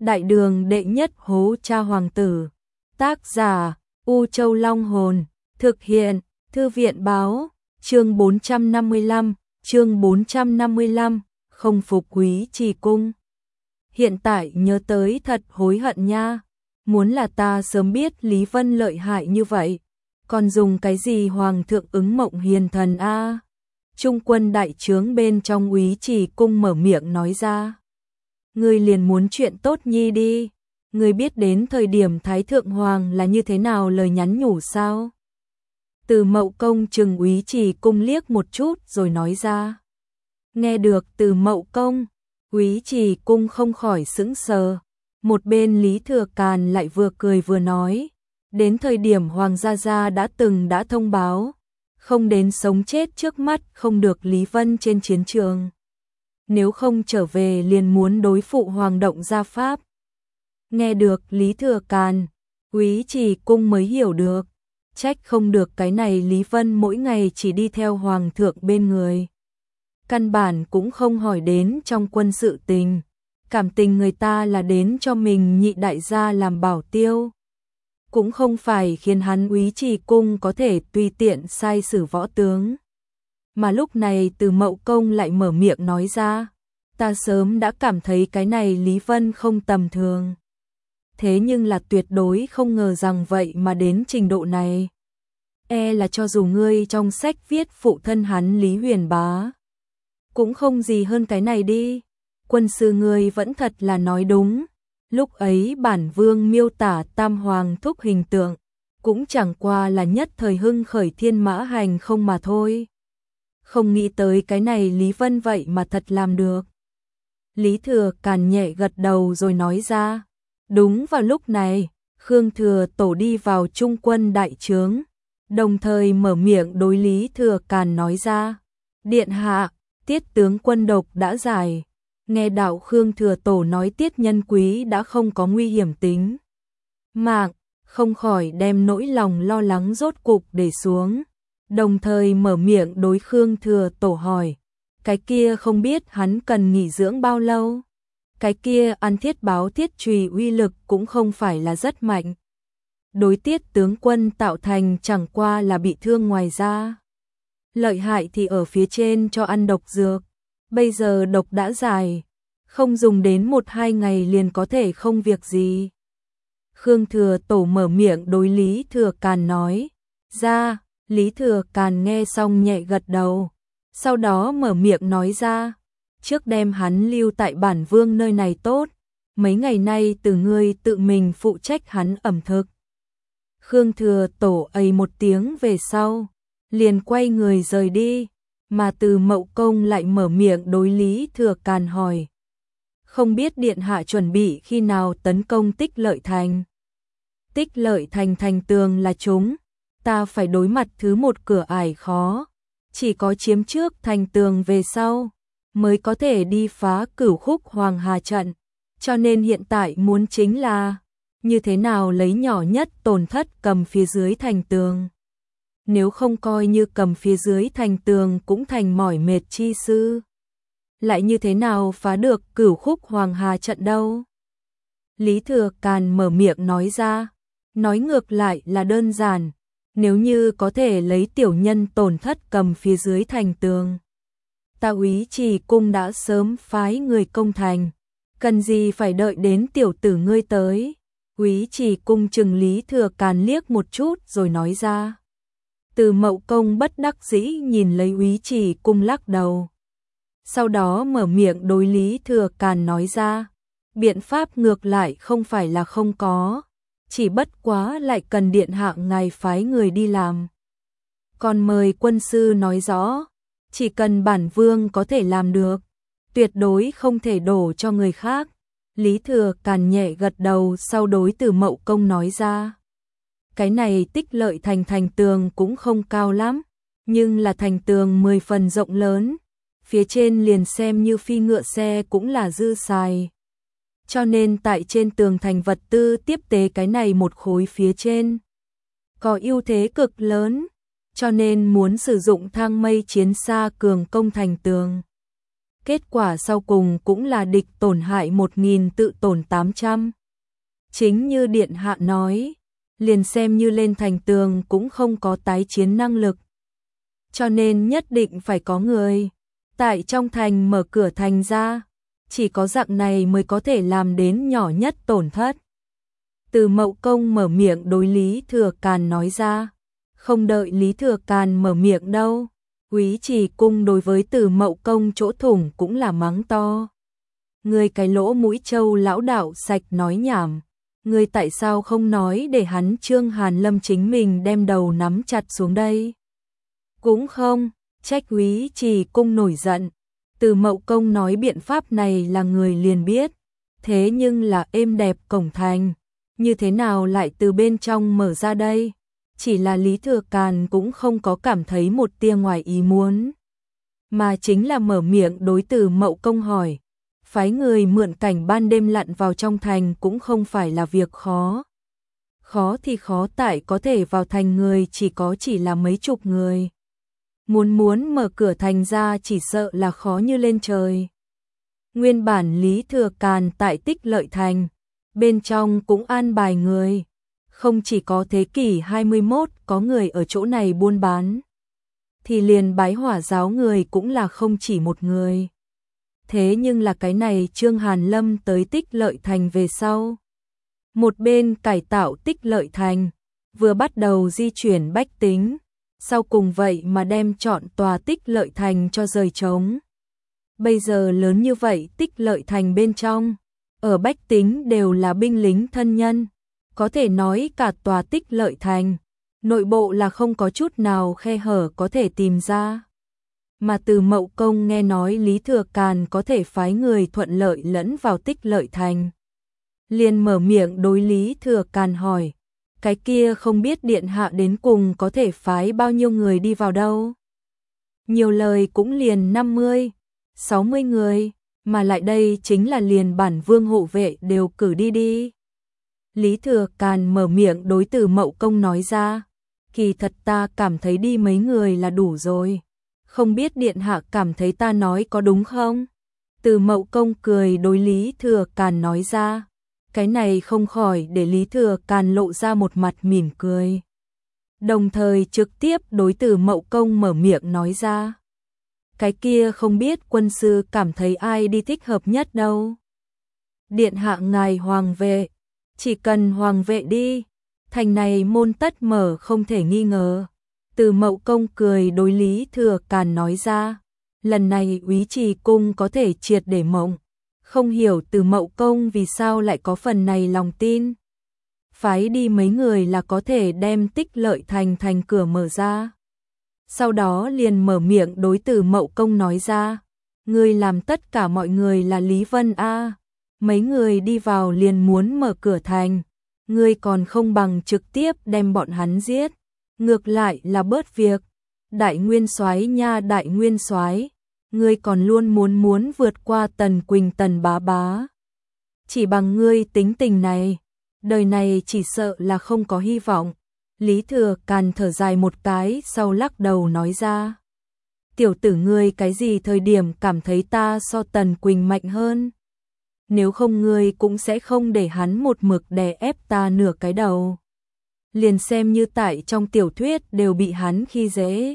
Đại đường đệ nhất hố cha hoàng tử. Tác giả U Châu Long Hồn. Thực hiện Thư viện báo. Chương 455. Chương 455. Không phục Quý Trì Cung. Hiện tại nhớ tới thật hối hận nha. Muốn là ta sớm biết Lý Vân lợi hại như vậy, còn dùng cái gì hoàng thượng ứng mộng hiền thần a? Trung quân đại trướng bên trong Úy Trì Cung mở miệng nói ra. Ngươi liền muốn chuyện tốt nhi đi. Ngươi biết đến thời điểm Thái Thượng Hoàng là như thế nào lời nhắn nhủ sao? Từ Mậu Công trừng Úy Trì Cung liếc một chút rồi nói ra. Nghe được Từ Mậu Công, Úy Trì Cung không khỏi sững sờ. Một bên Lý Thừa Càn lại vừa cười vừa nói. Đến thời điểm Hoàng gia gia đã thông báo, không đến sống chết trước mắt không được Lý Vân trên chiến trường. Nếu không trở về liền muốn đối phụ Hoàng động gia pháp. Nghe được Lý Thừa Càn, Úy Trì Cung mới hiểu được. Trách không được cái này Lý Vân mỗi ngày chỉ đi theo Hoàng thượng bên người. Căn bản cũng không hỏi đến trong quân sự tình. Cảm tình người ta là đến cho mình nhị đại gia làm bảo tiêu. Cũng không phải khiến hắn Úy Trì Cung có thể tùy tiện sai xử võ tướng. Mà lúc này Từ Mậu Công lại mở miệng nói ra. Ta sớm đã cảm thấy cái này Lý Vân không tầm thường. Thế nhưng là tuyệt đối không ngờ rằng vậy mà đến trình độ này. E là cho dù ngươi trong sách viết phụ thân hắn Lý Huyền Bá, cũng không gì hơn cái này đi. Quân sư ngươi vẫn thật là nói đúng. Lúc ấy bản vương miêu tả Tam Hoàng thúc hình tượng, cũng chẳng qua là nhất thời hưng khởi thiên mã hành không mà thôi. Không nghĩ tới cái này Lý Vân vậy mà thật làm được. Lý Thừa Càn nhẹ gật đầu rồi nói ra. Đúng vào lúc này, Khương Thừa Tổ đi vào trung quân đại trướng, đồng thời mở miệng đối Lý Thừa Càn nói ra. Điện hạ, Tiết tướng quân độc đã giải. Nghe đạo Khương Thừa Tổ nói Tiết nhân quý đã không có nguy hiểm tính mạng, không khỏi đem nỗi lòng lo lắng rốt cục để xuống. Đồng thời mở miệng đối Khương Thừa Tổ hỏi. Cái kia không biết hắn cần nghỉ dưỡng bao lâu? Cái kia ăn thiết báo thiết trùy uy lực cũng không phải là rất mạnh. Đối Tiết tướng quân tạo thành chẳng qua là bị thương ngoài ra. Lợi hại thì ở phía trên cho ăn độc dược. Bây giờ độc đã giải, không dùng đến 1-2 ngày liền có thể không việc gì. Khương Thừa Tổ mở miệng đối Lý Thừa Càn nói ra. Lý Thừa Càn nghe xong nhẹ gật đầu, sau đó mở miệng nói ra. Trước đem hắn lưu tại bản vương nơi này tốt, mấy ngày nay từ ngươi tự mình phụ trách hắn ẩm thực. Khương Thừa Tổ ầy một tiếng về sau, liền quay người rời đi, mà Từ Mậu Công lại mở miệng đối Lý Thừa Càn hỏi. Không biết điện hạ chuẩn bị khi nào tấn công Tích Lợi Thành? Tích Lợi Thành thành tường là chúng, ta phải đối mặt thứ một cửa ải khó, chỉ có chiếm trước thành tường về sau mới có thể đi phá Cửu Khúc Hoàng Hà trận, cho nên hiện tại muốn chính là như thế nào lấy nhỏ nhất tổn thất cầm phía dưới thành tường. Nếu không coi như cầm phía dưới thành tường cũng thành mỏi mệt chi sư. Lại như thế nào phá được Cửu Khúc Hoàng Hà trận đâu? Lý Thừa Càn mở miệng nói ra. Nói ngược lại là đơn giản. Nếu như có thể lấy tiểu nhân tổn thất cầm phía dưới thành tường, ta Úy Trì Cung đã sớm phái người công thành. Cần gì phải đợi đến tiểu tử ngươi tới? Úy Trì Cung trừng Lý Thừa Càn liếc một chút rồi nói ra. Từ Mậu Công bất đắc dĩ nhìn lấy Úy Trì Cung lắc đầu. Sau đó mở miệng đối Lý Thừa Càn nói ra. Biện pháp ngược lại không phải là không có, chỉ bất quá lại cần điện hạ ngài phái người đi làm. Còn mời quân sư nói rõ, chỉ cần bản vương có thể làm được, tuyệt đối không thể đổ cho người khác. Lý Thừa Càn nhẹ gật đầu sau đối Từ Mậu Công nói ra. Cái này Tích Lợi Thành thành tường cũng không cao lắm, nhưng là thành tường 10 phần rộng lớn, phía trên liền xem như phi ngựa xe cũng là dư xài. Cho nên tại trên tường thành vật tư tiếp tế cái này một khối phía trên có ưu thế cực lớn, cho nên muốn sử dụng thang mây chiến xa cường công thành tường. kết quả sau cùng cũng là địch tổn hại 1.000 tự tổn 800. Chính như điện hạ nói, liền xem như lên thành tường cũng không có tái chiến năng lực. Cho nên nhất định phải có người tại trong thành mở cửa thành ra, chỉ có dạng này mới có thể làm đến nhỏ nhất tổn thất. Từ Mậu Công mở miệng đối Lý Thừa Càn nói ra, không đợi Lý Thừa Càn mở miệng đâu, Úy Trì Cung đối với Từ Mậu Công chỗ thủng cũng là mắng to. Người cái lỗ mũi trâu lão đạo sạch nói nhảm, người tại sao không nói để hắn Trương Hàn Lâm chính mình đem đầu nắm chặt xuống đây? Cũng không, trách Úy Trì Cung nổi giận. Từ Mậu Công nói biện pháp này là người liền biết, thế nhưng là êm đẹp cổng thành, như thế nào lại từ bên trong mở ra đây? Chỉ là Lý Thừa Càn cũng không có cảm thấy một tia ngoài ý muốn, mà chính là mở miệng đối Từ Mậu Công hỏi, phái người mượn cảnh ban đêm lặn vào trong thành cũng không phải là việc khó. Khó thì khó tại có thể vào thành người chỉ là mấy chục người. Muốn mở cửa thành ra chỉ sợ là khó như lên trời. Nguyên bản Lý Thừa Càn tại Tích Lợi Thành, bên trong cũng an bài người. Không chỉ có thế kỷ 21 có người ở chỗ này buôn bán, thì liền Bái Hỏa giáo người cũng là không chỉ một người. Thế nhưng là cái này Trương Hàn Lâm tới Tích Lợi Thành về sau. Một bên cải tạo Tích Lợi Thành, vừa bắt đầu di chuyển bách tính, sau cùng vậy mà đem chọn tòa Tích Lợi Thành cho rời trống. Bây giờ lớn như vậy Tích Lợi Thành bên trong, ở bách tính đều là binh lính thân nhân, có thể nói cả tòa Tích Lợi Thành, nội bộ là không có chút nào khe hở có thể tìm ra. Mà Từ Mậu Công nghe nói Lý Thừa Càn có thể phái người thuận lợi lẫn vào Tích Lợi Thành, liền mở miệng đối Lý Thừa Càn hỏi, cái kia không biết điện hạ đến cùng có thể phái bao nhiêu người đi vào đâu? Nhiều lời cũng liền 50, 60 người, mà lại đây chính là liền bản vương hộ vệ đều cử đi. Lý Thừa Càn mở miệng đối Từ Mậu Công nói ra, kỳ thật ta cảm thấy đi mấy người là đủ rồi. Không biết điện hạ cảm thấy ta nói có đúng không? Từ Mậu Công cười đối Lý Thừa Càn nói ra, cái này không khỏi để Lý Thừa Càn lộ ra một mặt mỉm cười. Đồng thời trực tiếp đối Từ Mậu Công mở miệng nói ra, cái kia không biết quân sư cảm thấy ai đi thích hợp nhất đâu. Điện hạ ngài hoàng vệ, chỉ cần hoàng vệ đi, thành này môn tất mở không thể nghi ngờ. Từ Mậu Công cười đối Lý Thừa Càn nói ra, lần này Úy Trì Cung có thể triệt để mộng, không hiểu Từ Mậu Công vì sao lại có phần này lòng tin. Phái đi mấy người là có thể đem Tích Lợi Thành thành cửa mở ra. Sau đó liền mở miệng đối Từ Mậu Công nói ra, ngươi làm tất cả mọi người là Lý Vân A, mấy người đi vào liền muốn mở cửa thành, ngươi còn không bằng trực tiếp đem bọn hắn giết. Ngược lại là bớt việc. Đại nguyên soái nha, đại nguyên soái, ngươi còn luôn muốn vượt qua Tần Quỳnh Tần bá bá. Chỉ bằng ngươi tính tình này, đời này chỉ sợ là không có hy vọng. Lý Thừa Càn thở dài một cái sau lắc đầu nói ra, tiểu tử ngươi cái gì thời điểm cảm thấy ta so Tần Quỳnh mạnh hơn? Nếu không ngươi cũng sẽ không để hắn một mực đè ép ta nửa cái đầu. Liền xem như tại trong tiểu thuyết đều bị hắn khi dễ.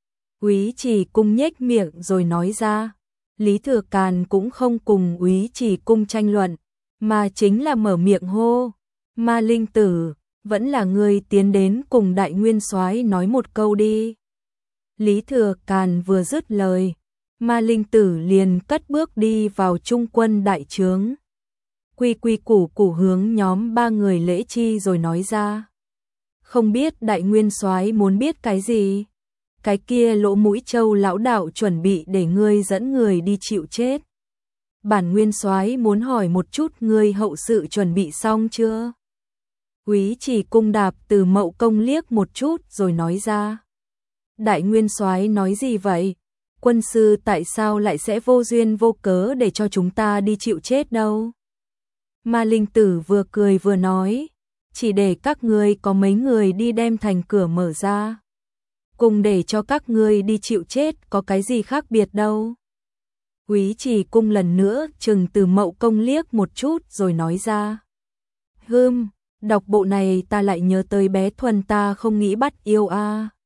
Úy Trì Cung nhếch miệng rồi nói ra, Lý Thừa Càn cũng không cùng Úy Trì Cung tranh luận, mà chính là mở miệng hô, Ma Linh Tử, vẫn là người tiến đến cùng đại nguyên soái nói một câu đi. Lý Thừa Càn vừa dứt lời, Ma Linh Tử liền cất bước đi vào trung quân đại trướng. Quy quy củ củ hướng nhóm 3 người lễ chi rồi nói ra, không biết đại nguyên soái muốn biết cái gì? Cái kia lỗ mũi trâu lão đạo chuẩn bị để ngươi dẫn người đi chịu chết. Bản nguyên soái muốn hỏi một chút ngươi hậu sự chuẩn bị xong chưa? Úy Trì Cung đạp Từ Mậu Công liếc một chút rồi nói ra. Đại nguyên soái nói gì vậy? Quân sư tại sao lại sẽ vô duyên vô cớ để cho chúng ta đi chịu chết đâu? Ma Linh Tử vừa cười vừa nói, chỉ để các ngươi có mấy người đi đem thành cửa mở ra. Cùng để cho các ngươi đi chịu chết có cái gì khác biệt đâu. Quý Trì Cung lần nữa chừng Từ Mậu Công liếc một chút rồi nói ra. Đọc bộ này ta lại nhớ tới bé Thuần ta không nghĩ bắt yêu a.